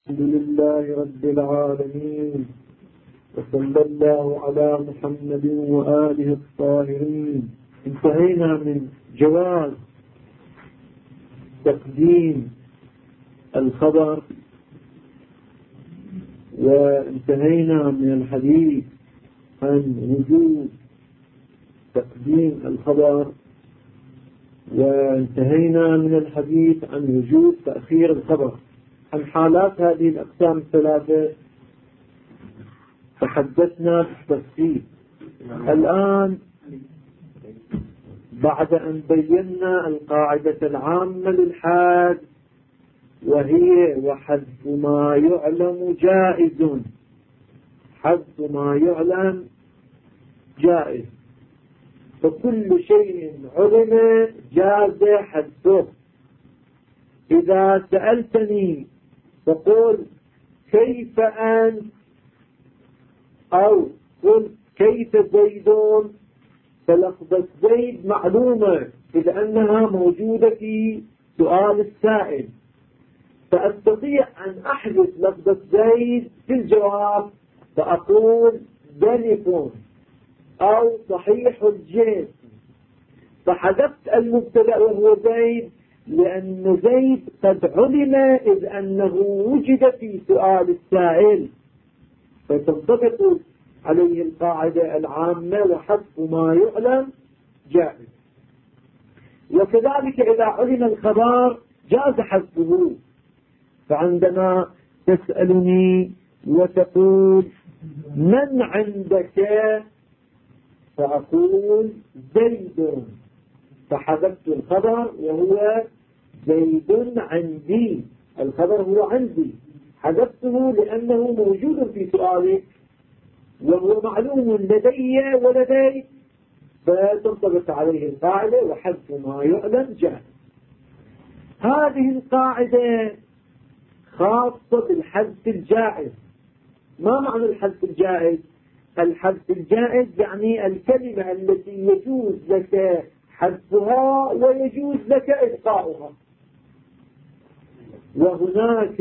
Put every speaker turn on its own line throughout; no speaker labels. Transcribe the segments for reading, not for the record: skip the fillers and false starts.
الحمد لله رب العالمين، وصلى الله على محمد وآله الطاهرين. انتهينا من جواز تقديم الخبر، وانتهينا من الحديث عن وجوب تقديم الخبر، وانتهينا من الحديث عن وجوب تأخير الخبر. عن حالات هذه الأقسام الثلاثة تحدثنا بالتفصيل. الآن بعد أن بينا القاعدة العامة للحد، وهي وحذف ما يعلم جائز، حذف ما يعلم جائز، فكل شيء علم جاز حذفه. إذا سألتني تقول كيف أنت، أو قل كيف زيدون، فلفظة زيد معلومة إذ أنها موجودة في سؤال السائل، فأستطيع أن أحذف لفظة زيد في الجواب، فأقول ذلك أو صحيح الجنس، فحذفت المبتدأ وهو زيد، لأن زيد قد علم إذ أنه وجد في سؤال السائل، فتنطبق عليه القاعدة العامة وحذف ما يعلم جائز. وكذلك إذا علم الخبر جاز حذفه، فعندما تسألني وتقول من عندك، فأقول زيد، فحذفت الخبر وهو زيد عندي، الخبر هو عندي، حذفته لأنه موجود في سؤالك وهو معلوم لدي ولديك، فتنطبق عليه القاعدة وحذف ما يعلم جائز. هذه القاعدة خاصة بالحذف الجائز. ما معنى الحذف الجائز؟ الحذف الجائز يعني الكلمة التي يجوز لك حذفها ويجوز لك إبقاؤها. وهناك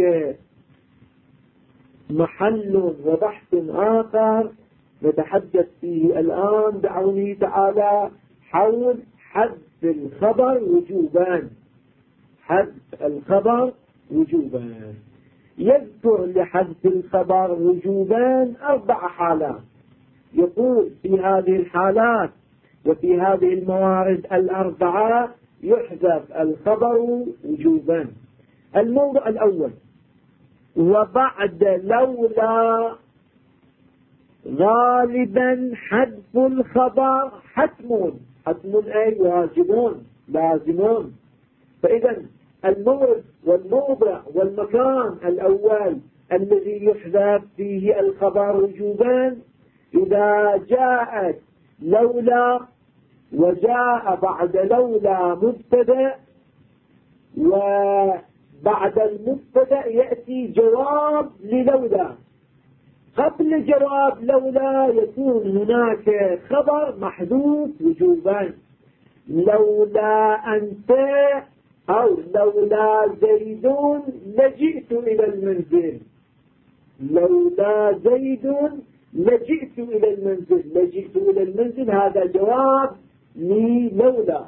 محل وبحث آخر نتحدث فيه الآن بعونه تعالى حول حذف الخبر وجوبا. حذف الخبر وجوبا، يذكر لحذف الخبر وجوبا 4 حالات. يقول في هذه الحالات وفي هذه الموارد 4 يحذف الخبر وجوبا. الموضع الأول: وبعد لولا غالبا حذف الخبر حتم. حتم أي واجبون لازمون. فإذا المورد والموضع والمكان الأول الذي يحذف فيه الخبر وجوبا إذا جاءت لولا وجاء بعد لولا مبتدأ، وبعد المبتدأ يأتي جواب للولا. قبل جواب لولا يكون هناك خبر محذوف وجوبا: لولا أنت، أو لولا زيد لجئت إلى المنزل. لولا زيد لجئت إلى المنزل. لجئت إلى المنزل هذا جواب للولا.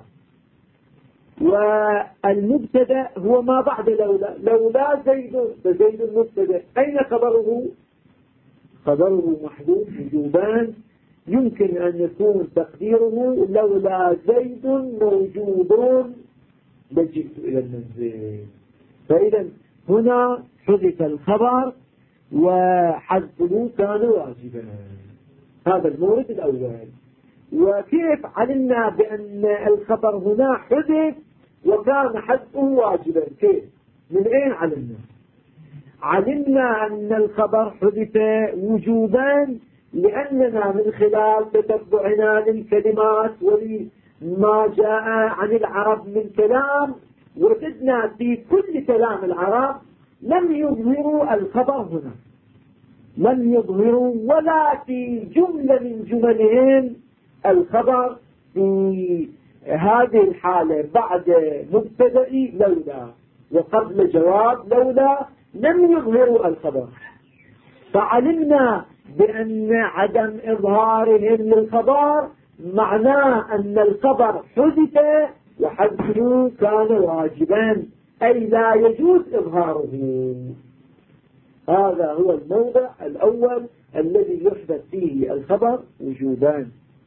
والمبتدأ هو ما بعد لولا. لولا زيد، فزيد المبتدأ، أين خبره؟ خبره محذوف وجوبان. يمكن أن يكون تقديره لولا زيد موجود لجئت إلى المنزل. فإذا هنا حذف الخبر وحذفه كان واجبا. هذا المورد الأول. وكيف علمنا بأن الخبر هنا حذف وكان حذفه واجبا؟ كيف؟ من أين علمنا؟ علمنا أن الخبر حذف وجوبا لأننا من خلال تتبعنا للكلمات ولما جاء عن العرب من كلام وجدنا في كل كلام العرب لم يظهروا الخبر هنا، لم يظهروا ولا في جملة من جملهم الخبر في هذه الحالة بعد مبتدأ لولا وقبل جواب لولا لم يظهروا الخبر، فعلمنا بأن عدم إظهارهم للخبر معناه أن الخبر حدث وحذفه كان واجبا، أي لا يجوز إظهاره. هذا هو الموضع الأول الذي يحدث فيه الخبر وجوبان.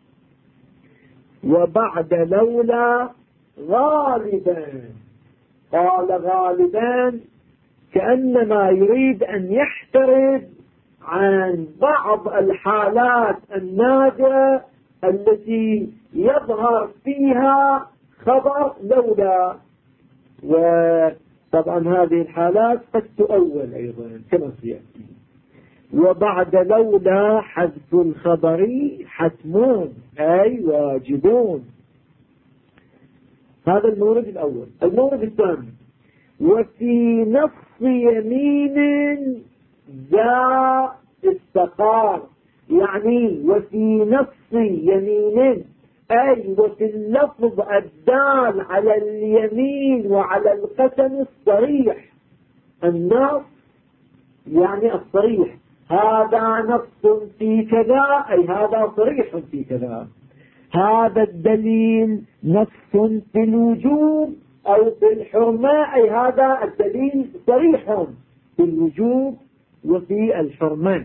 وبعد لولا غالبا، قال غالبا كأنما يريد أن يحترز عن بعض الحالات النادرة التي يظهر فيها خبر لولا، وطبعا هذه الحالات قد تؤول أيضا كما سيأتي. وبعد لولا حذف الخبر حتمون أي واجبون. هذا المورد الأول. المورد الثاني: وفي نص يمين ذا استقار، يعني وفي نص يمين أي وفي اللفظ الدال على اليمين وعلى القسم الصريح. النص يعني الصريح، هذا نص في كذا أي هذا صريح في كذا. هذا الدليل نص في الوجوب أو في الحرمة أي هذا الدليل صريح في الوجوب وفي الحرمة.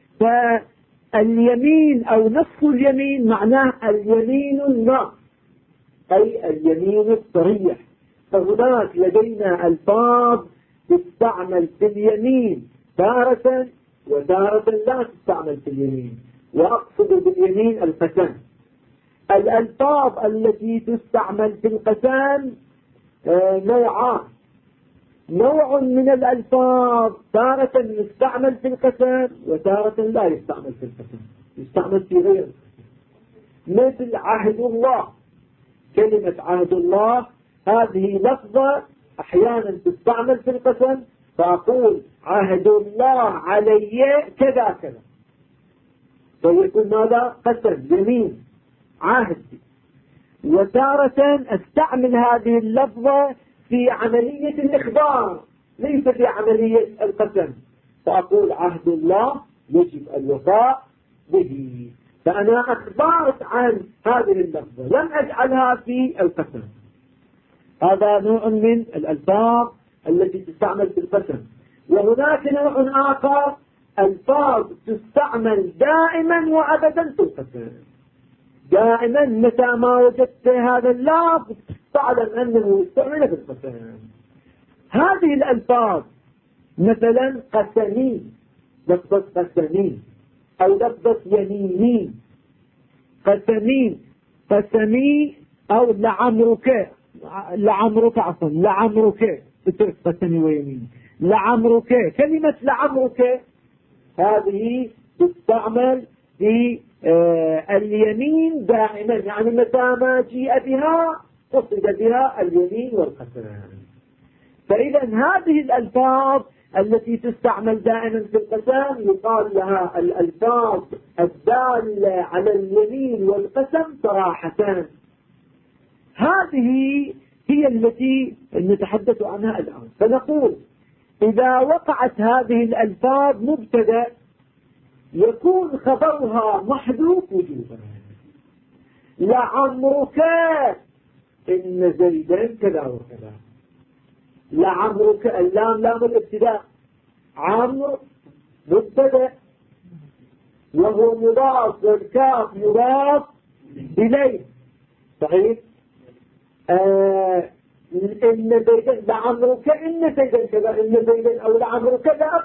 فاليمين أو نص اليمين معناه اليمين النص أي اليمين الصريح. فهناك لدينا ألفاظ تستعمل في اليمين تارة وتارة لا تستعمل في اليمين، وأقصد باليمين القسم. الألفاظ التي تستعمل في القسم نوعان: نوع من الألفاظ تارة يستعمل في القسم وتارة لا يستعمل في القسم، يستعمل في غير القسم، مثل عهد الله. كلمة عهد الله هذه لفظة أحيانا تستعمل في القسم، فأقول عهد الله علي كذا كذا، فيكون هذا قسم يمين عهد. وتارة استعمل هذه اللفظة في عملية الإخبار ليس في عملية القسم، فأقول عهد الله يجب الوفاء به، فأنا أخبرت عن هذه اللفظة لم أجعلها في القسم. هذا نوع من الألفاظ التي تستعمل في القسم. وهناك نوع آخر ألفاظ تستعمل دائما وأبدا في القسم. دائما متى ما وجدت هذا اللفظ فاعلم أنه يستعمل في القسم. هذه الألفاظ مثلا قسمي، لفظة قسمي أو لفظة يميني. قسمي أو لعمرك عفوا لعمرك، اترك قسمي ويميني. لعمرك، كلمة لعمرك هذه تستعمل في اليمين دائما، يعني متى ما جيء بها قصد بها اليمين والقسم. فإذا هذه الألفاظ التي تستعمل دائما في القسم يقال لها الألفاظ الدالة على اليمين والقسم صراحة. هذه هي التي نتحدث عنها الآن. فنقول إذا وقعت هذه الألفاظ مبتدأ يكون خبرها محذوف وجوبا. لعمرك إن زيدا كذا وكذا. لعمرك اللام لام الابتداء، عمرو مبتدأ وهو مضاف والكاف مضاف إليه، صحيح؟ إن زيدا لعمرك إن زيدا كذا، إن زيدا أو لعمرك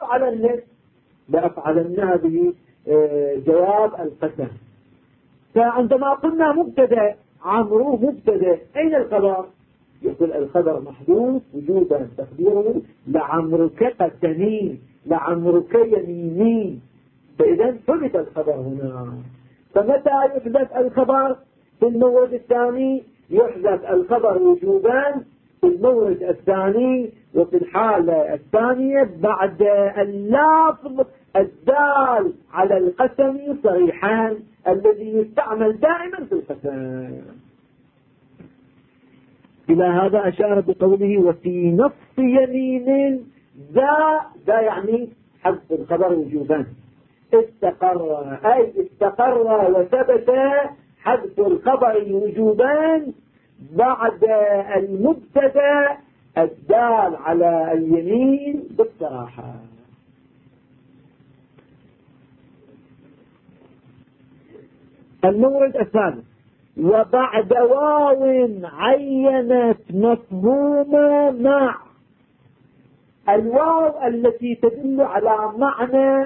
لأفعلن هذه جواب القسم. فعندما قلنا مبتدأ عمرو مبتدأ أين الخبر؟ يقول الخبر محذوف وجوبا تقديره لعمرك قسمي لعمرك يميني. فإذا حدث الخبر هنا. فمتى يحدث الخبر؟ في المورد الثاني يحدث الخبر وجوبا في المورد الثاني وفي الحالة الثانية بعد اللفظ الدال على القسم صريحا الذي يستعمل دائما في القسم. إلى هذا أشار بقوله وفي نص يمين ذا يعني حذف الخبر وجوبا. استقر أي استقر وثبت حذف الخبر وجوبا بعد المبتدا الدال على اليمين بالصراحة. المورد الثالث: وبعد واو عينت مفهوم مع. الواو التي تدل على معنى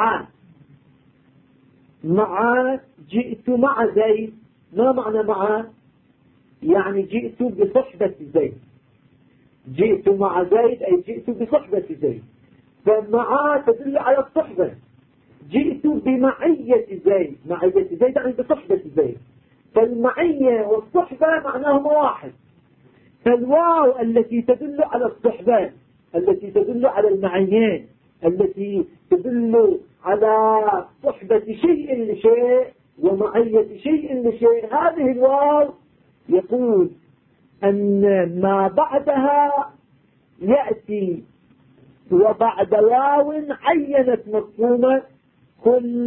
مع جئت مع زيد. ما معنى مع؟ يعني جئت بصحبة زيد. جئت مع زيد أي جئت بصحبة زيد، فمع تدل على الصحبة. جئت بمعية زيد، معية زيد يعني بصحبة زيد، فالمعية والصحبة معناهما واحد. فالواو التي تدل على الصحبة، التي تدل على المعية، التي تدل على صحبة شيء لشيء ومعية شيء لشيء، هذه الواو يقول أن ما بعدها يأتي وبعد واو عينت مفهومة كل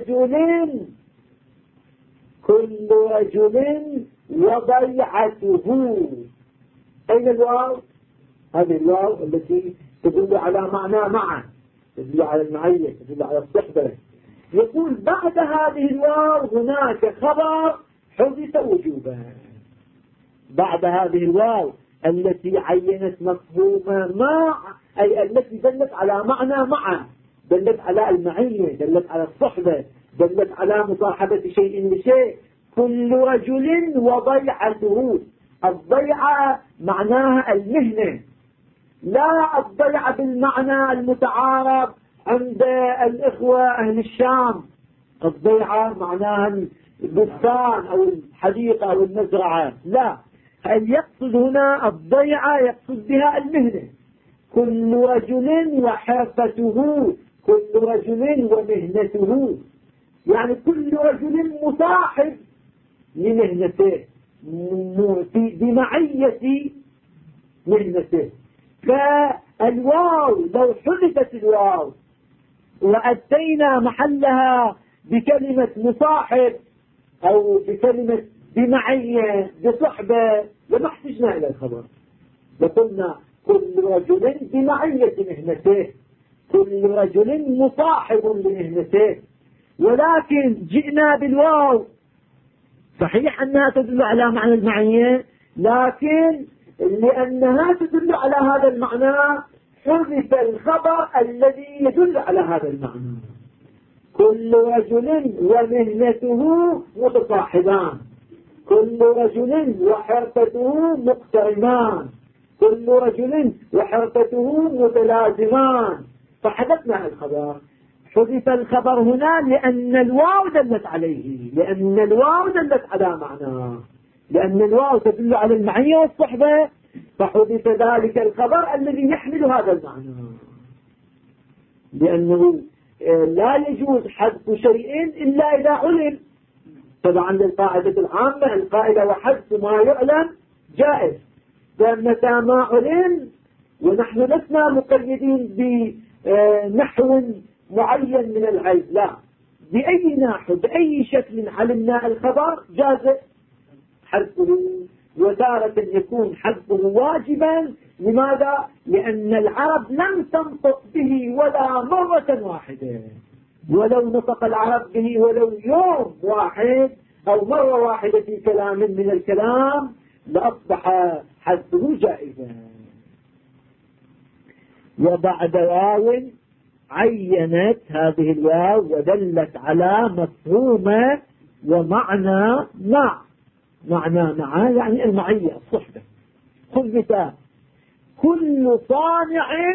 رجل وضيعته. أين الواو؟ هذه الواو التي تدل على معنى معا، تدل على المعية، تدل على الصحبة. يقول بعد هذه الواو هناك خبر حدث وجوبا. بعد هذه الواو التي عينت مفهوم مع، أي التي دلت على معنى معا، دلت على المعية، دلت على الصحبة، دلت على مصاحبة شيء لشيء. كل رجل وضيعته. الضيعة معناها المهنة، لا الضيعة بالمعنى المتعارف عند الإخوة أهل الشام. الضيعة معناها البستان أو الحديقة أو المزرعة، لا، هل يقصد هنا الضيعة يقصد بها المهنة. كل رجل وحرفته، كل رجل ومهنته، يعني كل رجل مصاحب لمهنته بمعية مهنته. فالواو لو حذفت الواو وأتينا محلها بكلمة مصاحب أو بكلمة بمعية بصحبة لما احتجنا إلى الخبر، لقلنا كل رجل بمعية مهنته، كل رجل مصاحب لمهنته. ولكن جئنا بالواو، صحيح أنها تدل على معنى المعية، لكن لأنها تدل على هذا المعنى حذف الخبر الذي يدل على هذا المعنى. كل رجل ومهنته متصاحبان، كل رجل وحرفته مقترنان، كل رجل وحرفته متلازمان، فحذفنا الخبر. حذف الخبر هنا لأن الواو دلت عليه، لأن الواو دلت على معناه، لأن الواو تدل على المعية والصحبة، فحذف ذلك الخبر الذي يحمل هذا المعنى. لأنه لا يجوز حذف شيء إلا إذا علم. طبعا للقاعدة العامة القائلة وحذف ما يعلم جائز، فمتى ما علم، ونحن لسنا مقيدين بنحو معين من العلم، لا، بأي نحو بأي شكل علمنا الخبر جاز حذفه. وتارة يكون حذفه واجبا. لماذا؟ لأن العرب لم تنطق به ولا مرة واحدة، ولو نطق العرب به ولو يوم واحد أو مرة واحدة في كلام من الكلام لأصبح حذفه جائزا. وبعد واو عينت، هذه الواو ودلت على مفهوم ومعنى مع. معنى مع يعني المعية الصحبة. خذ مثال: كل صانع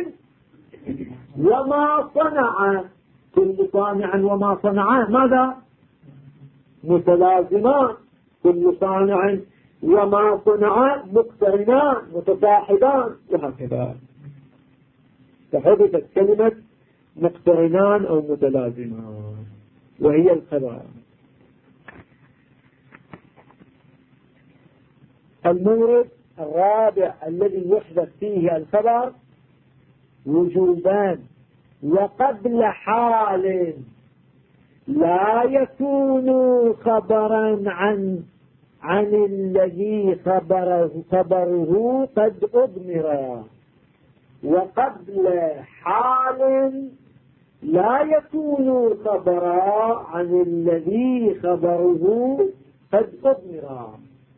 وما صنع. كل صانع وما صنع ماذا؟ متلازمان. كل صانع وما صنع مقترنان متصاحبان، وهكذا. فحذفت كلمة مقترنان أو متلازمان وهي الخبر. المورد الرابع الذي يحدث فيه الخبر وجوبا وقبل حال لا يكون خبرا عن الذي خبره قد أضمر، وقبل حال لا يكون خبرا عن الذي خبره قد أضمر.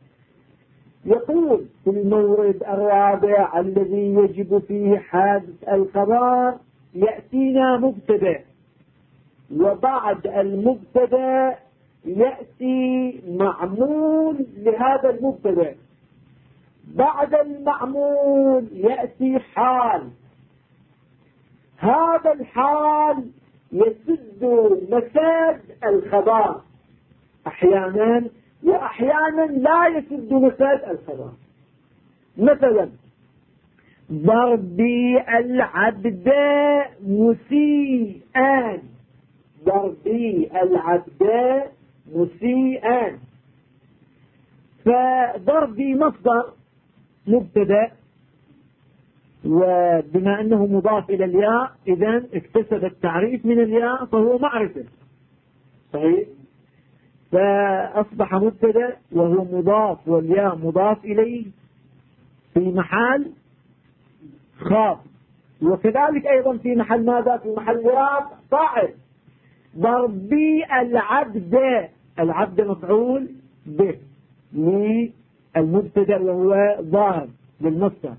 يقول في المورد الرابع الذي يجب فيه حادث الخبر يأتينا مبتدأ، وبعد المبتدأ يأتي معمول لهذا المبتدأ، بعد المعمول يأتي حال. هذا الحال يسد مساد الخبر أحيانا، وأحيانا لا يسد مساد الخبر. مثلا ضربي العبد مسيئا، ضربي العبد مسيئا، فضربي مصدر مبتدأ، وبما أنه مضاف إلى الياء إذن اكتسب التعريف من الياء فهو معرفة، صحيح؟ فأصبح مبتدأ وهو مضاف والياء مضاف إليه في محل خاص، وكذلك أيضا في محل ماذا؟ في محل رفع فاعل. ضربي العبد، العبد مفعول به للمبتدأ وهو ضارب للمصدر.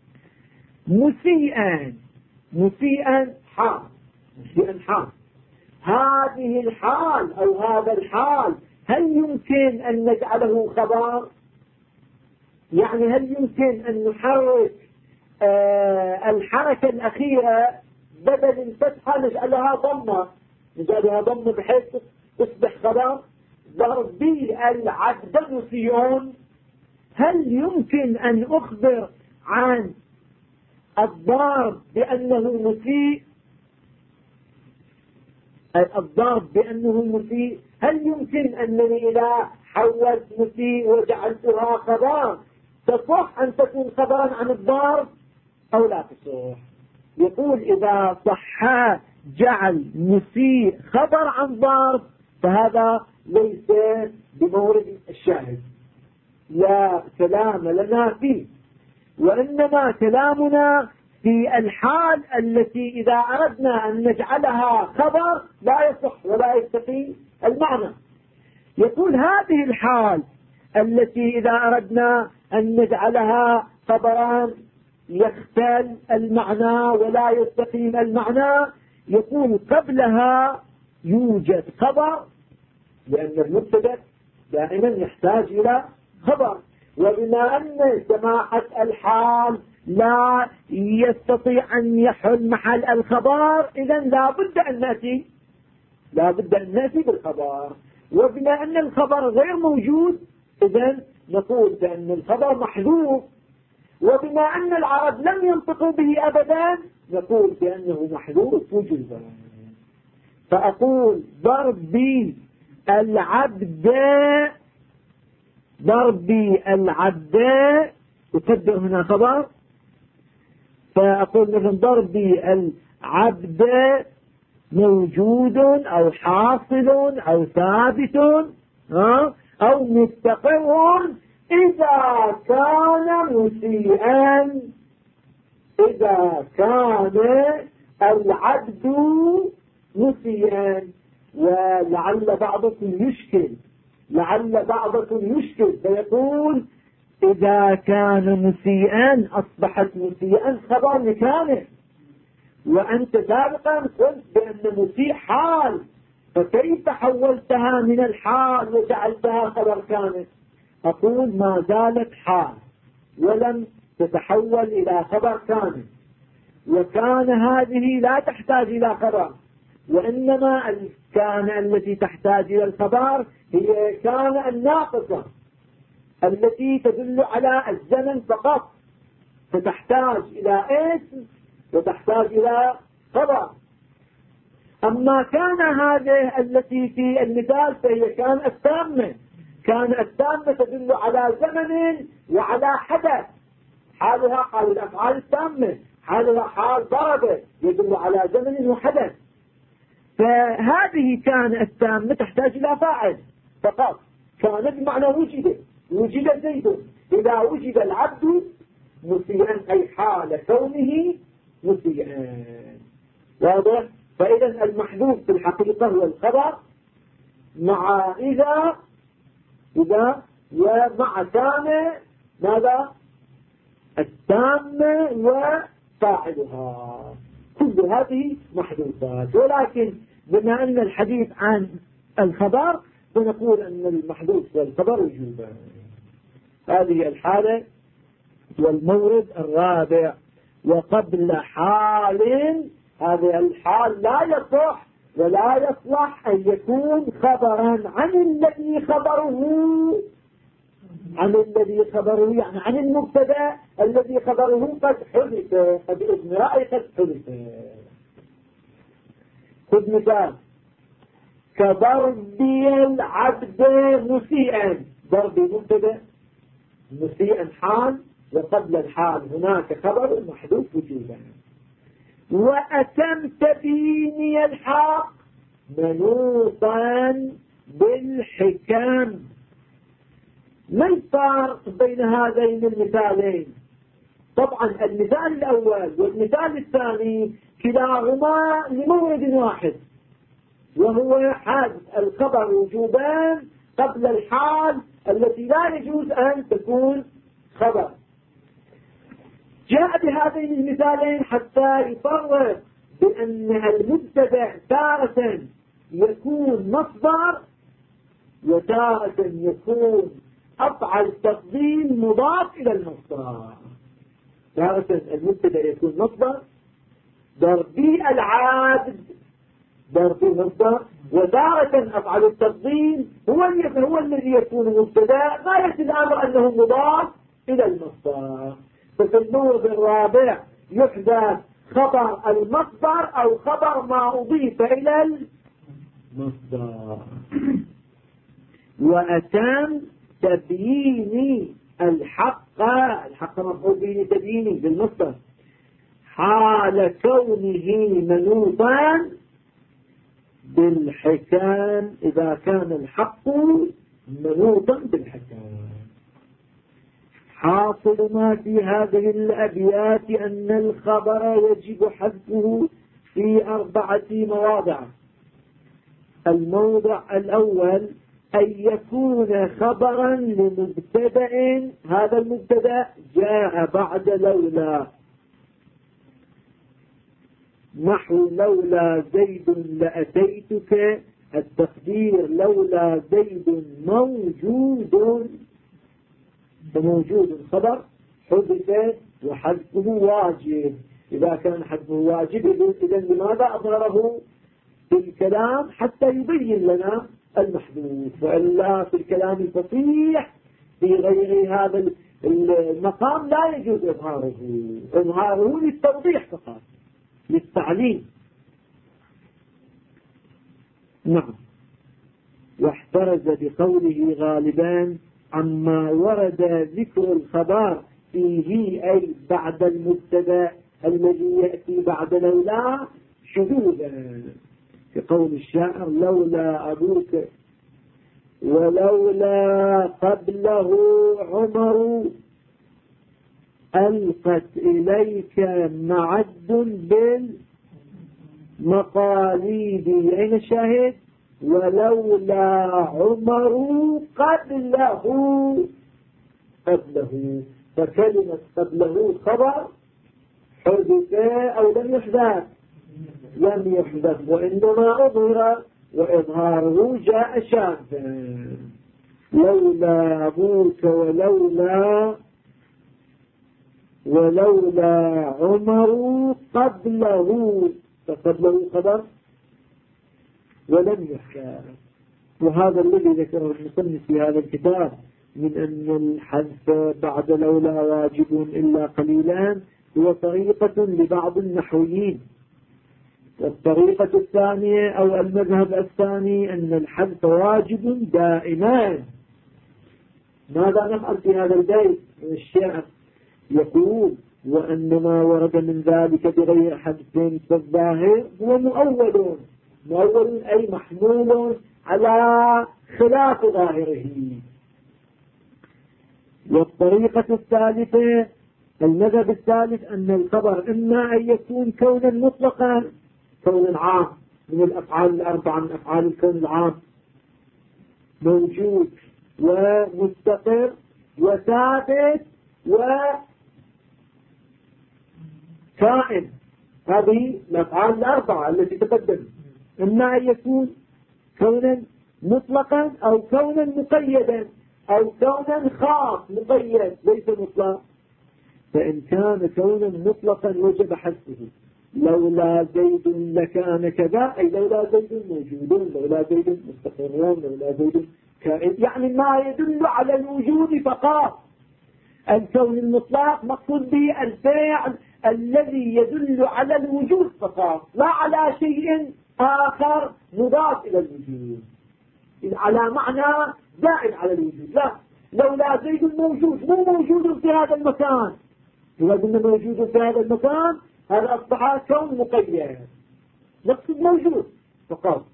مسيئا، مسيئا حال، مسيئا حال. هذه الحال أو هذا الحال هل يمكن أن نجعله خبر؟ يعني هل يمكن أن نحرك الحركة الأخيرة بدل الفتحة نجعلها ضمة، نجعلها ضمة بحيث تصبح خبر؟ ضربي العبد مسيئون، هل يمكن أن أخبر عن الضارب بأنه مسيء؟ الضرب بأنه مسيء، هل يمكن أنني إذا حولت مسيء وجعلتها خبر تصح أن تكون خبرا عن الضرب أو لا تصح؟ يقول إذا صح جعل مسيء خبر عن ضرب فهذا ليس بمورد الشاهد، لا كلام لنا فيه، وإنما كلامنا في الحال التي إذا أردنا أن نجعلها خبر لا يصح ولا يستقيم المعنى. يقول هذه الحال التي إذا أردنا أن نجعلها خبرا يختل المعنى ولا يستقيم المعنى، يقول قبلها يوجد خبر، لأن المبتدأ دائما يحتاج إلى خبر، وبما أن سماحة الحال لا يستطيع أن يحل محل الخبر إذن لا بد أن نأتي بالخبر، وبما أن الخبر غير موجود إذن نقول بأن الخبر محذوف، وبما أن العرب لم ينطقوا به أبدا نقول بأنه محذوف وجوبا. فأقول ضربي العبد، ضربي العبد أقدر هنا خبر، فأقول مثلا ضربي العبد موجود أو حاصل أو ثابت أو مستقر إذا كان مسيئا، إذا كان العبد مسيئا. ولعل بعضكم يشكل فيقول إذا كان مسيئا أصبحت مسيئا خبر مكانه، وأنت سابقا قلت بأن مسيء حال، فكيف حولتها من الحال وجعلتها خبر كانت؟ أقول ما زالت حال ولم تتحول إلى خبر كامل، وكان هذه لا تحتاج إلى خبر، وإنما الكان التي تحتاج إلى الخبر هي كان الناقصة التي تدل على الزمن فقط، فتحتاج إلى اسم وتحتاج إلى خبر. أما كان هذه التي في المثال فهي كان التامة، كان التامة تدل على زمن وعلى حدث، حالها حال الأفعال التامة، هذا حال ضرب يدل على زمن وحدث. فهذه كان التامة تحتاج إلى فاعل فقط، كان بمعنى وجد زيد. إذا وجد العبد مسيئا أي حال كونه مسيئا. واضح؟ فإذا المحذوف في الحقيقة هو الخبر مع إذا ومع كان ماذا؟ التامة وفاعلها. كل هذه محذوفات، ولكن بما أن الحديث عن الخبر فنقول أن المحذوف والخبر وجوبا. هذه الحالة والمورد الرابع. وقبل حال، هذه الحال لا يصح ولا يصلح أن يكون خبرا عن الذي خبره يعني عن المبتدا الذي خبره قد حدث، قد إذن رأي قد حدث. خذ مثال: كضربي العبد مسيئا. ضربي مبتدا، مسيئا حال، وقبل الحال هناك خبر محذوف وجوبا. وأتمت بيني الحق منوطا بالحكام. ما الفرق بين هذين المثالين؟ طبعا المثال الأول والمثال الثاني كلاهما لمورد واحد، وهو حذف الخبر وجوبا قبل الحال التي لا يجوز أن تكون خبر. جاء بهذين المثالين حتى يفرق بأن المبتدأ تارة يكون مصدر وتارة يكون أفعل تفضيل مضاف إلى المصدر. تارة المبتدأ يكون مصدر، ضربي العابد ضربي مصدر، وتارة أفعل التفضيل هو الذي يكون مبتدأ ما يأتي الأمر أنه مضاف إلى المصدر. ففي المورد الرابع يحدث خبر المصدر أو خبر ما أضيف إلى المصدر. وأتم تبييني الحق مفعول به تبييني بالمصدر حال كونه منوطا بالحكام إذا كان الحق منوطا بالحكام. حاصل ما في هذه الأبيات أن الخبر يجب حذفه في 4 مواضع. الموضع الأول أن يكون خبرا لمبتدأ، هذا المبتدأ جاء بعد لولا، نحو لولا زيد لأتيتك، التقدير لولا زيد موجود، فموجود خبر حذف وحذفه واجب. إذا كان حذفه واجب إذن لماذا أظهره في الكلام؟ حتى يبين لنا المحذوف، وإلا في الكلام الفصيح في غير هذا المقام لا يجوز إظهاره للتوضيح فقط، للتعليم. نعم. واحترز بقوله غالبا عما ورد ذكر الخبر فيه أي بعد المبتدا الذي يأتي بعد لولا شذوذا، كقول الشاعر لولا أبوك ولولا قبله عمر ألقت إليك معد بالمقاليد. أين الشاهد؟ ولولا عمر قبله، فكلمة قبله خبر حدث أو لم يحدث؟ لم يحدث، وإنما أظهر، وإظهاره جاء شاذا. لولا أبوك ولولا عمر قبله، فقبله خبر ولم يحكى. وهذا الذي ذكره المصنف في هذا الكتاب من أن الحذف بعد لولا واجب إلا قليلا هو طريقة لبعض النحويين. والطريقة الثانية أو المذهب الثاني أن الحذف واجب دائما. ماذا نفعل في هذا البيت من الشعر؟ يقول وأنما ورد من ذلك بغير حدث فالظاهر هو مؤول أي محمول على خلاف ظاهره. والطريقة الثالثة المذهب الثالث أن الخبر إما أن يكون كونا مطلقا، كون عام من الأفعال الأربعة من أفعال الكون العام، موجود ومستقر وثابت وكائن، هذه الأفعال الأربعة التي تقدم. إما أن يكون كونا مطلقا أو كونا مقيدا أو كونا خاص مقيد ليس مطلق. فإن كان كونا مطلقا وجب حذفه، لولا زيد لكان كذا، أي لولا زيد موجودون، لولا زيد مستقرون، لولا زيد كائن، يعني ما يدل على الوجود فقط. الكون المطلق مقصود به الفعل الذي يدل على الوجود فقط، لا على شيء آخر مضاف إلى الوجود، على معنى زائد على الوجود. لا، لولا زيد موجود، مو موجود في هذا المكان. إذا قلنا موجود في هذا المكان هذا أصبح كون مقيد، نقصد موجود فقط.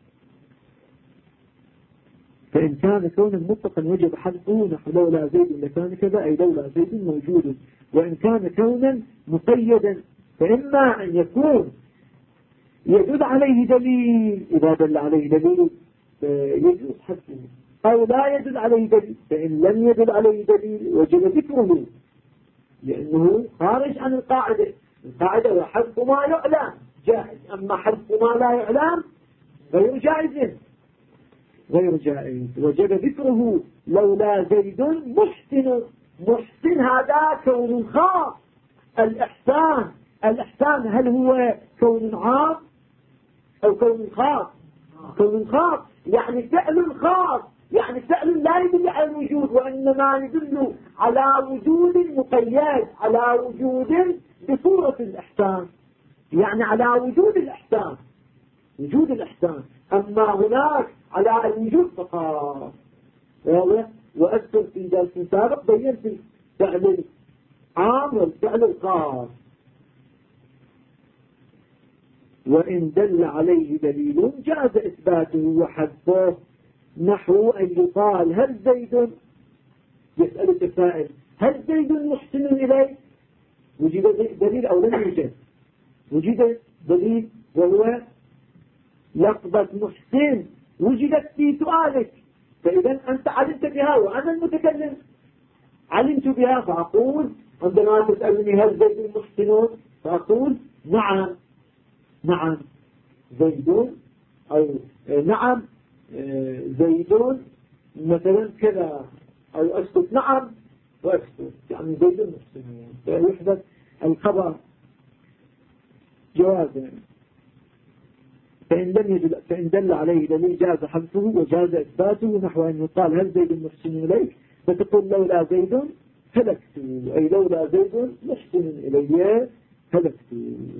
فإن كان كونا مطلقا وجب حذفه، نحو لولا زيد لكان كذا، أي لولا زيد موجود. وإن كان كونا مقيدا فإما أن يكون يدل عليه دليل، إذا دل عليه دليل يجوز حذفه، أو لا يدل عليه دليل. فإن لم يدل عليه دليل وجب ذكره، لأنه خارج عن القاعدة. القاعدة وحذف ما يعلم جائز، أما حذف ما لا يعلم غير جائز. وجب ذكره. لولا زيد محسن، محسن هذا كون خاص. الإحسان هل هو كون عام أو كون خاص؟ كون خاص يعني فعل خاص، يعني فعل لا يدل على الوجود، وإنما يدل على وجود مقيد، على وجود بصورة الإحسان، يعني على وجود الإحسان، وجود الإحسان. أما هناك على الوجود فقط. وأذكر في درس سابق بيّنت الفعل العام والفعل الخاص. وإن دل عليه دليل جاز إثباته وحذفه، نحو أن يقال هل زيد، يسأل السائل هل زيد محسن إليه؟ وجد دليل أو لم يوجد؟ وجد دليل، وهو لفظة محسن وجدت في سؤالك، فإذا أنت علمت بها وأنا المتكلم علمت بها، فأقول عندما تسألني هل زيد محسن فأقول نعم زيدون، أو نعم زيدون مثلا كذا، أو أسكت نعم وأسكت، يعني زيدون محسنون، فيحدث الخبر جوازا. فإن دل عليه دليل جاز حذفه وجاز إثباته، نحو أن يقال هل زيد محسن إليك، فتقول لولا زيد هلكت، أي لولا زيد محسن إلي هلكت.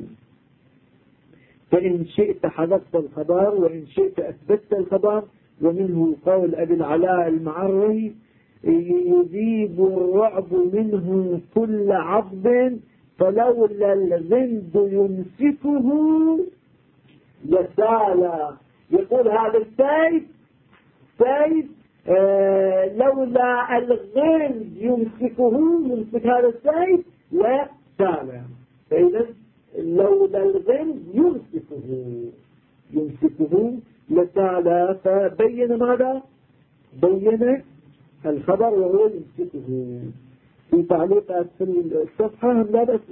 فإن شئت حذفت الخبر وإن شئت أثبتت الخبر. ومنه قول أبي العلاء المعري يذيب الرعب منه كل عضب، فلولا الغند يمسكه لسال. يقول هذا السيف لولا الغند يمسك هذا السيف لسال. فإذا لولا الغند يمسكه لسال. فبين ماذا؟ بين الخبر وهو يمسكه. في تعليقات في الصفحة هم لا بس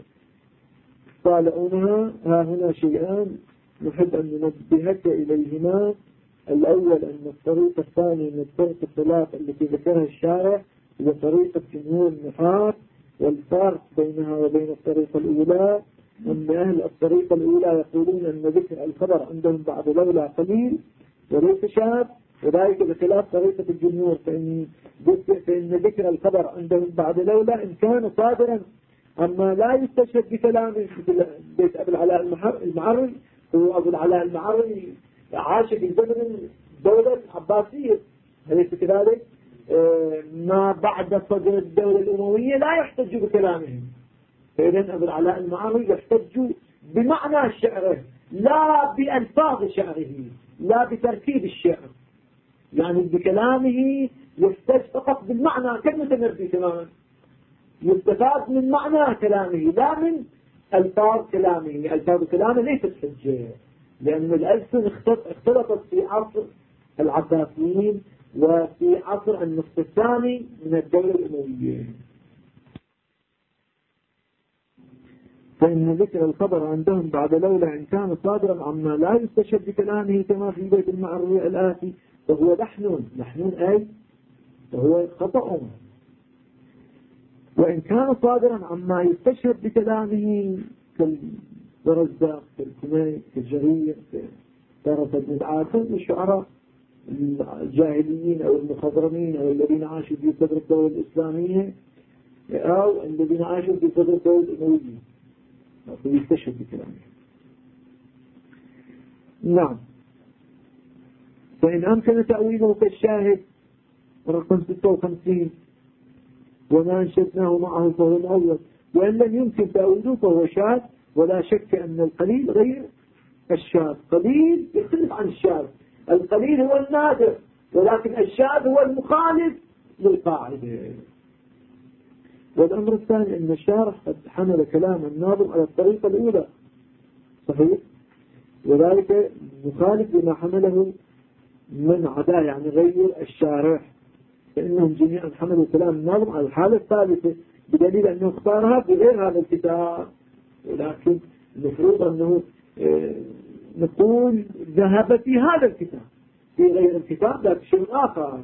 طالعونها. ها هنا شيئان نحب أن ننبهك إليهما. الأول أن الطريقة الثانية من الطرق الثلاث التي ذكرها الشارع هي طريقة جمهور النحاة، والفرق بينها وبين الطريقة الأولى أن أهل الطريقة الأولى يقولون أن ذكر الخبر عندهم بعد لولا قليل وليس شاذ، وذلك بخلاف طريقة الجمهور، فإن ذكر الخبر عندهم بعد لولا إن كان صادرا. أما لا يستشهد بكلامه مثل بيت أبي العلاء المعري. هو أبو العلاء المعري عاش في زمن الدولة العباسية، أليس كذلك؟ ما بعد صدر الدولة الأموية لا يحتج بكلامهم، فإذا أبو العلاء المعري يحتج بمعنى شعره لا بألفاظ شعره، لا بتركيب الشعر، يعني بكلامه يحتج فقط بالمعنى كالمتنبي تماما، يستفاد من معنى كلامه لا من ألفاظ كلامه. ألفاظ كلامه ليست حجة، لأن الألسن اختلطت في عصر العباسيين وفي عصر النصف الثاني من الدولة الأموية. فإن ذكر الخبر عندهم بعد لولا إن كان صادرا عما لا يستشهد بكلامه كما في بيت المعروي الآتي فهو لحن أي فهو خطأ، وإن كان صادرا عما يستشهد بكلامه كالرزاق كالكمي كالجرير كطرف بن عاصم الشعراء الجاهليين أو المخضرمين أو الذين عاشوا في صدر الدولة الإسلامية أو الذين عاشوا في صدر الدولة الأموية فيستشهد بكلامه. نعم. فإن أمكن تأويله كالشاهد رقم 56 وما أنشدناه معه فهو الأول، وإن لم يمكن تأويله فهو شاذ، ولا شك أن القليل غير الشاذ. قليل يختلف عن الشاذ، القليل هو النادر، ولكن الشاذ هو المخالف للقاعدة. والأمر الثاني أن الشارح قد حمل كلام الناظم على الطريقة الأولى صحيح، وذلك مخالف لما حمله من عداه يعني غير الشارح، فإنهم جميعا حملوا كلام الناظم على الحالة الثالثة بدليل أنه اختارها بغير هذا الكتاب. ولكن المفروض أنه نقول ذهب في هذا الكتاب، في غير الكتاب لا شيء آخر،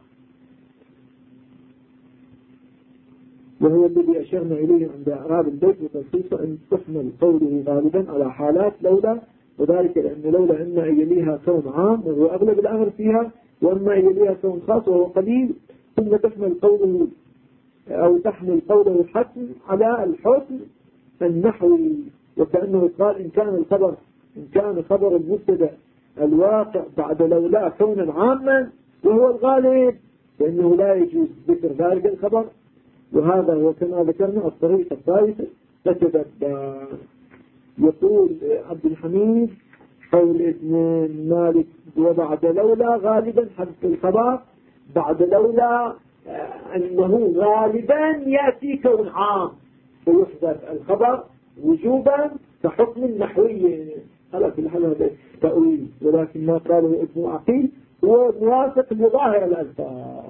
وهو الذي أشرنا إليه عند إعراب البيت وتلخيصه أن تحمل قوله غالبا على حالات لولا، وذلك لأن لولا إما أن يليها كون عام وهو أغلب الأمر فيها، وإما أن يليها كون خاص وهو قليل، ثم تحمل قوله أو تحمل قوله الحكم على الحكم النحوي، وكأنه قال إن كان خبر المبتدا الواقع بعد لولا كونا عاما وهو الغالب فإنه لا يجوز ذكر ذلك الخبر. وهذا هو كما ذكرنا الطريقة الثالثة تتبع. يقول عبد الحميد قول ابن مالك وبعد لولا غالبا حذف الخبر بعد لولا أنه غالبا يأتي كون عام فيحذف الخبر وجوبا كحكم نحوي. على كل حال هذا تأويل، ولكن ما قاله ابن عقيل هو موافق لظاهر الألفاظ.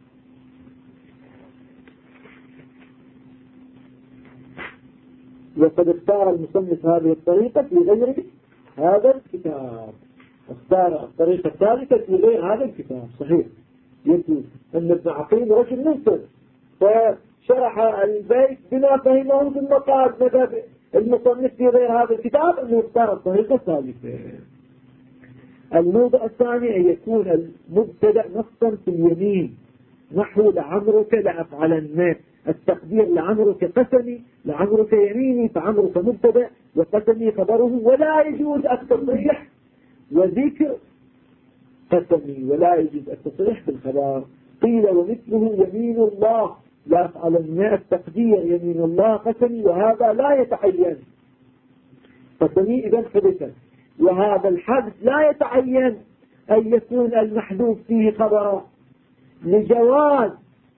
وقد اختار المصنف هذه الطريقة في غير هذا الكتاب، اختار الطريقة الثالثة في غير هذا الكتاب صحيح. يبدو أن ابن عقيل رجل منصف فشرح البيت بما فهمه ثم قال مذهب المصنف في غير هذا الكتاب أنه اختار الطريقة الثالثة. الموضع الثاني أن يكون المبتدأ نصا في اليمين نحو لعمرك لأفعلن، التقدير لعمرك قسمي لعمرك يميني فعمرك مبتدأ وقسمي خبره، ولا يجوز التصريح وذكر قسمي، ولا يجوز التصريح بالخبر. قيل ومثله يمين الله لأفعلن التقدير يمين الله قسمي، وهذا لا يتعين قسمي إذا حدث، وهذا الحدث لا يتعين أن يكون المحذوف فيه خبرا لجواز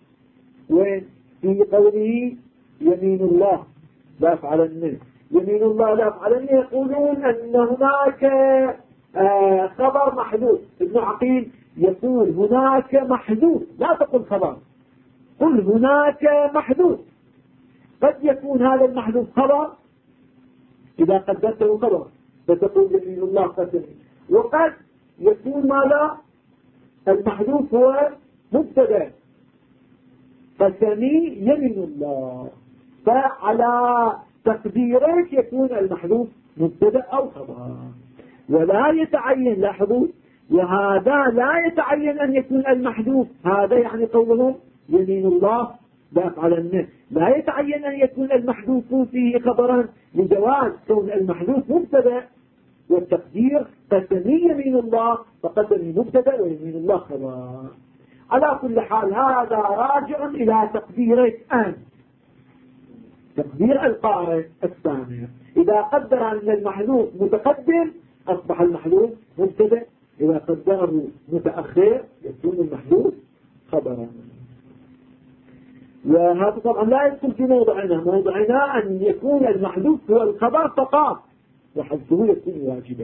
وفي قوله يمين الله لا أفعلن يمين الله لا أفعلن يقولون أن هناك خبر محذوف. ابن عقيل يقول هناك محذوف، لا تقل خبر، قل هناك محذوف. قد يكون هذا المحذوف خبر إذا قدرته خبر فتقول يمين الله قسمي، وقد يكون ماذا المحذوف هو مبتدأ قسمي يمين الله، فعلى تقديرك يكون المحذوف مبتدأ أو خبر. ولا يتعين لاحظوا، وهذا لا يتعين أن يكون المحذوف، هذا يعني قولهم يمين الله لا أفعلن، لا يتعين أن يكون المحذوف فيه خبرا لجواز كون المحذوف مبتدأ والتقدير قسمي يمين الله فقسمي مبتدأ ويمين الله خبر. على كل حال هذا راجع إلى تقديرك أنت، تقدير القارئ الثانية. إذا قدر أن المحذوف متقدم أصبح المحذوف مبتدأ، إذا قدره متأخر يكون المحذوف خبرا. وهذا طبعا لا يدخل في موضعنا أن يكون المحذوف هو الخبر فقط وحذفه يكون واجبا،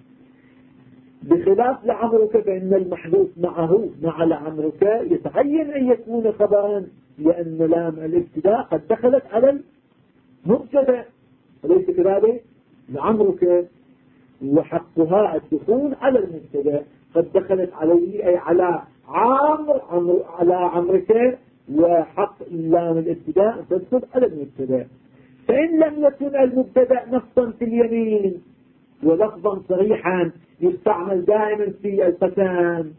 بخلاف لعمرك فإن المحذوف معه مع لعمرك يتعين أن يكون خبرا، لأن لام الابتداء قد دخلت على المبتدا وليس كذلك لعمرك، وحقها الدخول على المبتدا قد دخلت عليه أي على على عمرك، وحق لام الابتداء تدخل على المبتدا. فإن لم يكن المبتدا نصا في اليمين ولفظا صريحا يستعمل دائما في القسم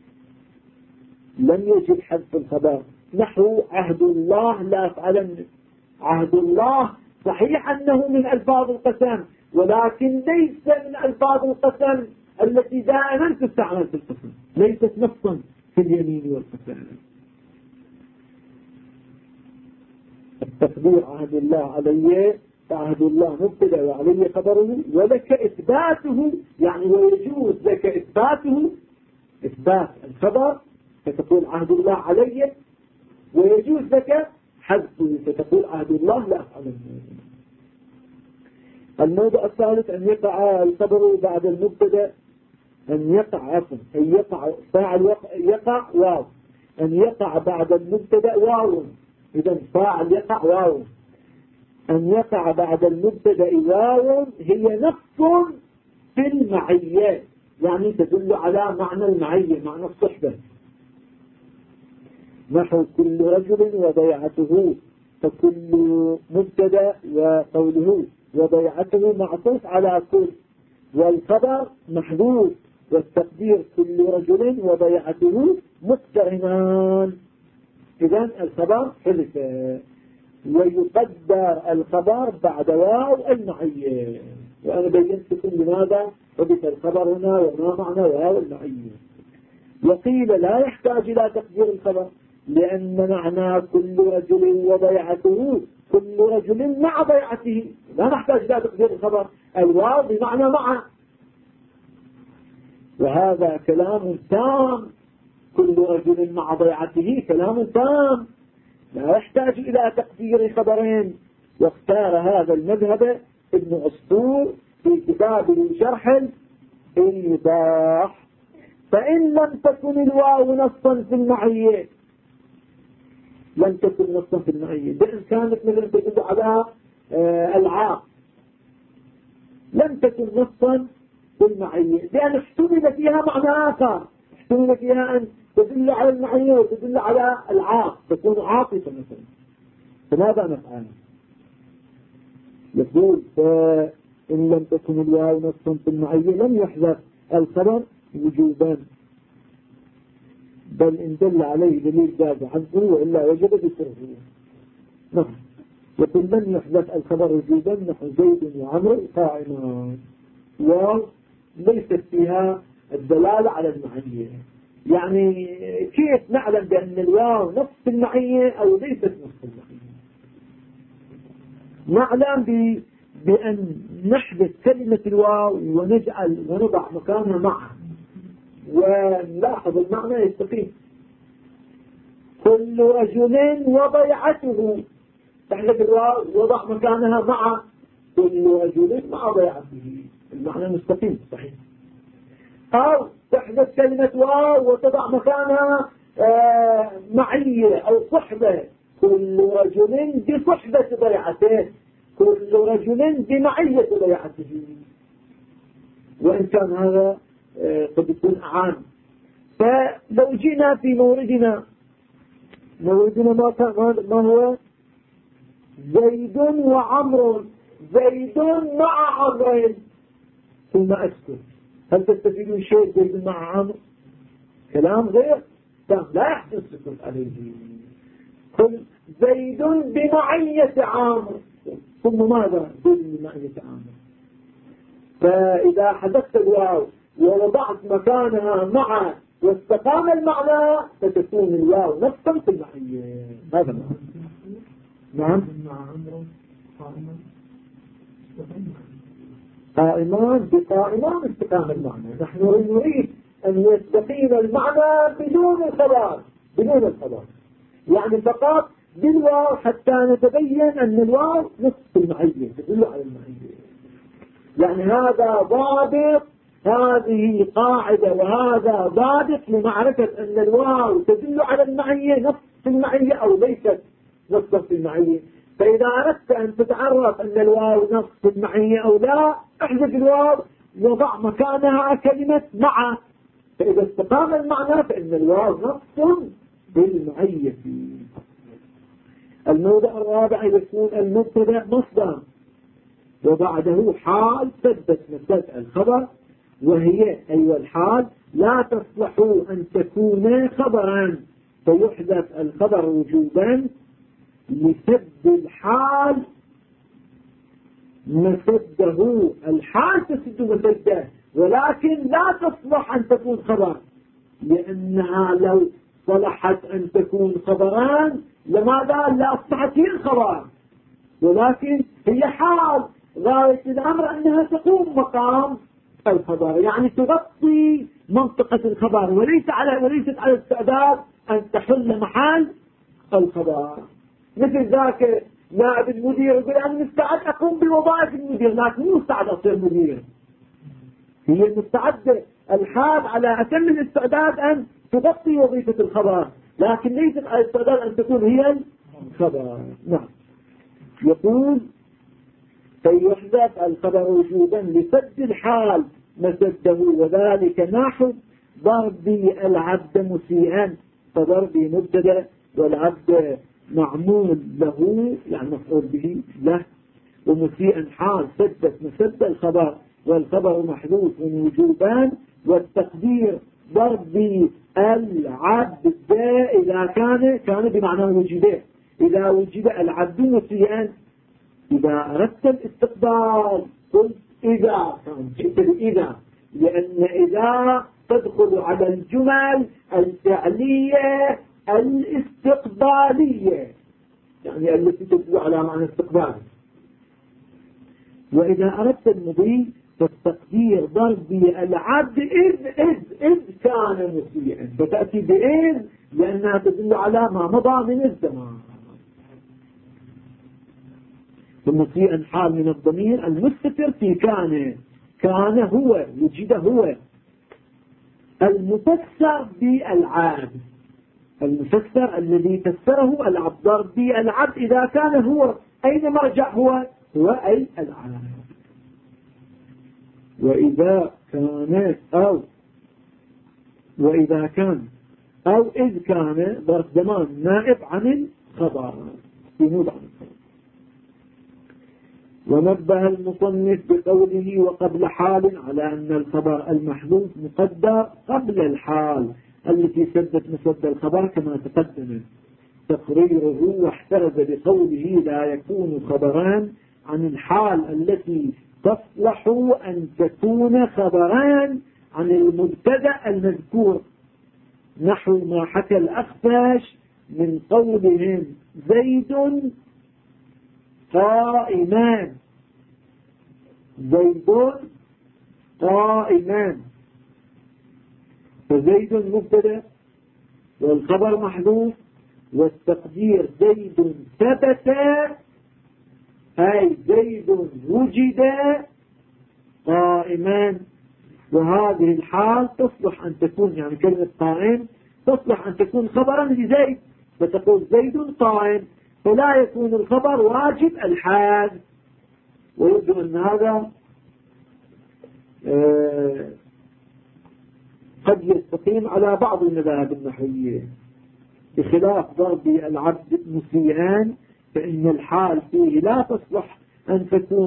لم يجب حذف الخبر، نحو عهد الله لا أفعلن. عهد الله صحيح أنه من ألفاظ القسم، ولكن ليس من ألفاظ القسم التي دائما تستعمل في القسم، ليست نصا في اليمين والقسم. التقدير عهد الله علي، فعهد الله مبتدا وعلي خبره، ولك إثباته، يعني ويجوز لك إثباته، إثبات الخبر فتقول عهد الله علي، ويجوز لك حذفه فتقول عهد الله لا أفعله. الموضوع الثالث أن يقع الخبر بعد المبتدا، أن يقع عفوا أن يقع فاعل يقع واو، أن يقع بعد المبتدا واو، إذا فاعل يقع واو، أن يقع بعد المبتدا واو هي نص في المعية، يعني تدل على معنى المعية، معنى الصحبة، نحو كل رجل وضيعته، فكل مبتدا وقوله وضيعته معطوف على كل، والخبر محذوف، والتقدير كل رجل وضيعته مقترنان، إذن الخبر حذف، ويقدر الخبر بعد واو المعية. وأنا بينت لكم لماذا حذف الخبر هنا وما معنى واو المعية. وقيل لا يحتاج إلى تقدير الخبر، لأن معنى كل رجل وضيعته كل رجل مع ضيعته، لا نحتاج إلى تقدير الخبر، الواو بمعنى مع، وهذا كلام تام، كل رجل مع ضيعته كلام تام لا يحتاج إلى تقدير خبرين. واختار هذا المذهب ابن عصفور في كتابه شرح الإيضاح. فإن لم تكن الواو نصا في المعية، لم تكن نصا في المعية، بأن كانت مثلا تدل على العاق، لم تكن نصا في المعية لأن احتمل فيها معنى آخر، احتمل فيها أن تدل على المعية وتدل على العاق، تكون عاطفة مثلا. فماذا نفعل؟ يقول فإن لم تكن الواو نصا في المعية لم يحذف الخبر وجوبا، بل إن دل عليه دليل جاز حذفه وإلا وجب ذكره. نعم. يقول لم يحذف الخبر وجوبا، نحو زيد وعمر قائمان، وليست فيها الدلالة على المعية. يعني كيف نعلم بأن الواو نص المعية أو ليست نص المعية؟ نعلم بأن نحذف كلمة الواو ونضع مكانها معها، ونلاحظ المعنى يستقيم. كل رجل وضيعته، تحذف الواو وضع مكانها مع كل رجل مع ضيعته، المعنى مستقيم صحيح. أو تحذف كلمة واو وتضع مكانها معية أو صحبة، كل رجل بصحبة ضيعته، كل رجل بمعية ضيعته، وإن كان هذا قد يكون أعان. فلو جينا في موردنا ما هو زيد وعمر، زيد مع عمر ثم أسكت، هل تستفيدون شيء زيد مع عمر؟ كلام غير تام لا يحدث السكوت عليه. كل زيد بمعية عمر، ثم ماذا؟ زيد بمعية عمر. فإذا حذفت الواو ووضعت مكانها مع واستقام المعنى فتكون الواو نصا في المعية. هذا معنى. نعم. قائمان بقائمان استقام المعنى. نحن نريد أن يستقيم المعنى بدون الخبر، بدون الخبر، يعني فقط بالواو حتى نتبين أن الواو نصف المعية تدل على المعية. يعني هذا ضابط، هذه قاعدة وهذا ضابط لمعرفة أن الواو تدل على المعية نصف المعية أو ليست نصف المعية. فإذا أردت أن تتعرف أن الواو نصف المعية أو لا، احذف الواو وضع مكانها كلمة مع، فإذا استقام المعنى فإن الواو نصف بالمعية. الموضع الرابع يكون المبتدأ مصدر وبعده حال ثبت مسد الخبر، وهي أيوة الحال لا تصلح أن تكون خبرا، فيحذف الخبر وجوبا لسد الحال مسده. الحال تسد مسده، ولكن لا تصلح أن تكون خبر، لأنها لو صلحت أن تكون خبران لماذا لا أصبحت هي الخبر، ولكن هي حال غاية الأمر أنها تقوم مقام الخبر، يعني تغطي منطقة الخبر وليست على استعداد أن تحل محل الخبر. مثل ذاك نائب المدير يقول أنا مستعد أقوم بوظائف المدير، لكن مو مستعد أصير مدير. هي مستعدة الحال على أتم الاستعداد أن تغطي وظيفة الخبر، لكن ليست على استعداد أن تكون هي الخبر. نعم. يقول فيحذف الخبر وجوبا لسد الحال مسده، وذلك نحو ضربي العبد مسيئا، فضربي مبتدا والعبد معمول له يعني مفعول به له، ومسيئا حال سدت مسد الخبر، والخبر محذوف وجوبان، والتقدير ضربي العبد إذا كان بمعنى وجد، إذا وجد العبد مسيئا. إذا أردت الاستقبال قلت إذا كان جئت بإذا، لأن إذا تدخل على الجمل الفعلية الاستقبالية، يعني التي تدل على معنى استقبال. وإذا أردت المضي فالتقدير ضربي العبد إذ كان مسيئا، فتأتي بإذ لأنها تدل على ما مضى من الزمان. ومسيئا حال من الضمير المستتر في كان هو وجد هو. المفسر بالعبد، المفسر الذي فسره العبد ضربي العبد إذا كان هو، أين مرجع هو أي العبد. وإذا كان أو إذ كان ظرف زمان نائب عن الخبر، ينوب عن الخبر. ونبه المصنف بقوله وقبل حال على أن الخبر المحذوف مقدر قبل الحال التي سدت مسد الخبر كما تقدم تقريره، واحترز بقوله لا يكون خبران عن الحال التي تصلح أن تكون خبران عن المبتدأ المذكور، نحو ما حكى الأخفش من قولهم زيد قائمان، زيد قائمان، فزيد مبتدأ والخبر محذوف، والتقدير زيد ثبت أي زيد وجد قائمان. وهذه الحال تصلح أن تكون، يعني كلمة قائم تصلح أن تكون خبرا لزيد، فتقول زيد قائم، فلا يكون الخبر واجب الحال. ويبدو أن هذا قد يستقيم على بعض المذاهب النحوية، بخلاف ضرب العبد مسيئان فإن الحال فيه لا تصلح أن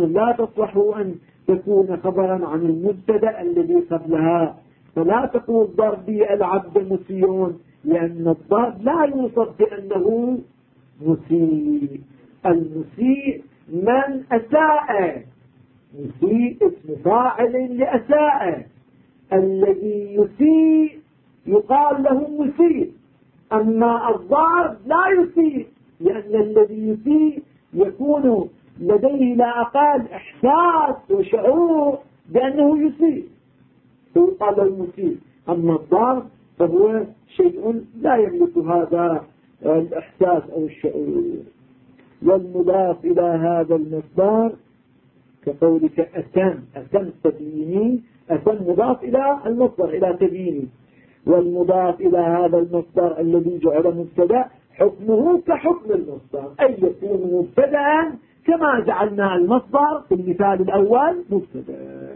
تكون خبرا عن المبتدأ الذي قبلها، فلا تقول ضربي العبد مسيئون، لأن الضرب لا يوصف بأنه مسيء. المسيء من أساء، مسيء اسم فاعل لأساء، الذي يسيء يقال له مسيء، أما الضرب لا يسيء، لأن الذي يسيء يكون لديه لا أقل إحساس وشعور بأنه يسيء فيقال له المسيء. أما الضار فهو شيء لا يملك هذا الإحساس أو الشعور. والمضاف إلى هذا المصدر كقولك أتم تبييني، أتم مضاف إلى المصدر إلى تبييني، والمضاف إلى هذا المصدر الذي جعل مبتدا حكمه كحكم المصدر، أي يكون مبتدا كما جعلنا المصدر في المثال الأول مبتدا.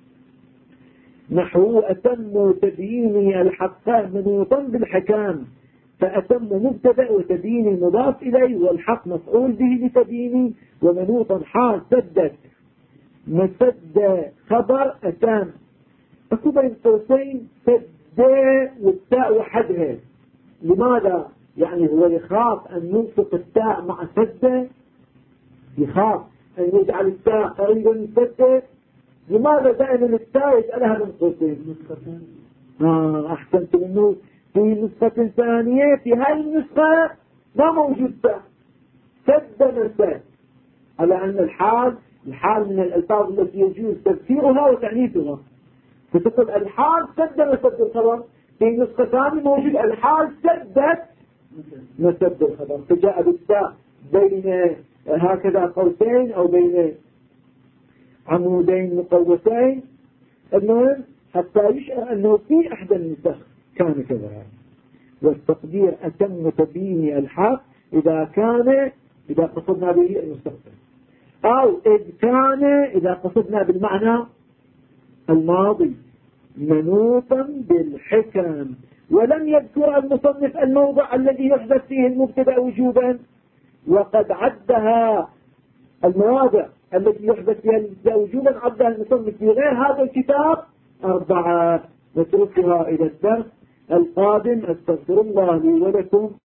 نحو أتم تبييني الحق منوطا بالحكام، فأتم مبتدا وتبييني المضاف إليه، والحق مفعول به لتبييني، ومنوطا حال سدت مسد خبر أتم. أكو بين قوسين سد والتاء وحدها. لماذا؟ يعني هو يخاف أن ينطق التاء مع سد، يخاف أن يجعل التاء قريبا من سد. لماذا دائما التاء يجعلها من قوسين؟ أحسنت منه. في نسخة ثانية في هاي النسخة ما موجود تاء، سد مسد، على أن الحال من الألفاظ التي يجوز تذكيرها وتعنيفها، فتقول الحال سد مسد الخبر. في نسخة ثانية موجود الحال سدت مسد الخبر، فجاء بالتاء بين هكذا قوسين أو بين عمودين مقوسين، المهم حتى يشعر أنه في إحدى النسخ كان كذا. والتقدير أتم تبيين الحق إذا قصدنا به المستقبل، أو إذ كان إذا قصدنا بالمعنى الماضي منوطا بالحكم. ولم يذكر المصنف الموضع الذي يحدث فيه المبتدا وجوبا، وقد عدها المواضع التي يحدث فيها المبتدا وجوبا عدها المصنف في غير هذا الكتاب 4. نتركها إلى الدرس القادم. استغفر الله لي ولكم.